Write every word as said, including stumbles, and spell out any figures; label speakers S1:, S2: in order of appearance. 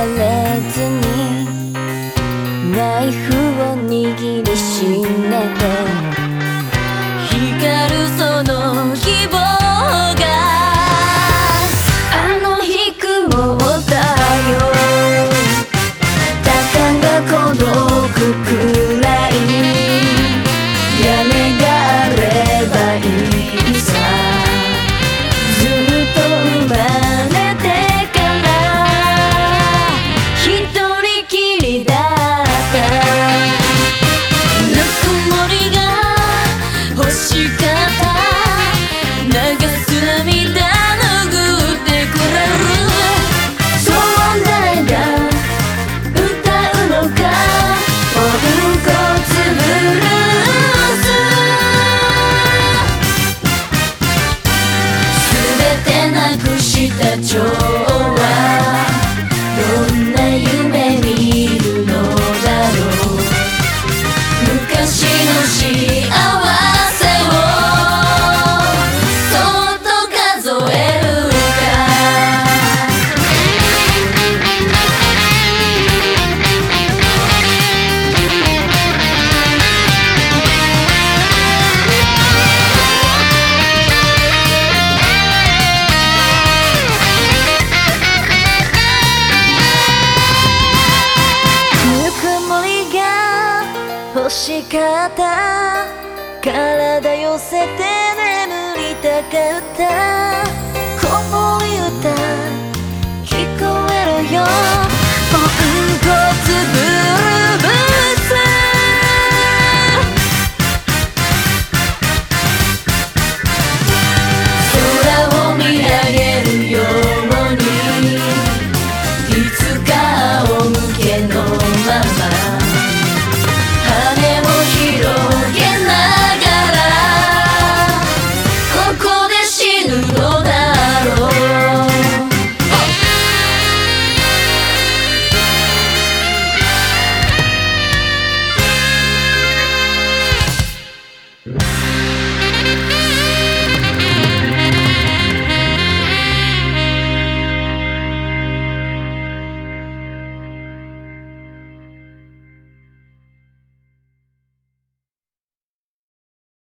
S1: れずにナイフを握りしめて光るその希望があの日雲だよ。たかが孤独くらい屋根があればいいさ。ずっと生まれてから一人きりだったぬくもりが欲しかった。流す涙拭ってくれる。そう誰が歌うのかポンコツブルース。すべてなくした蝶はどんな夢見るのだろう。昔の幸せをそっと数えるか。ぬくもりが欲しかった。体寄せて眠りたかった。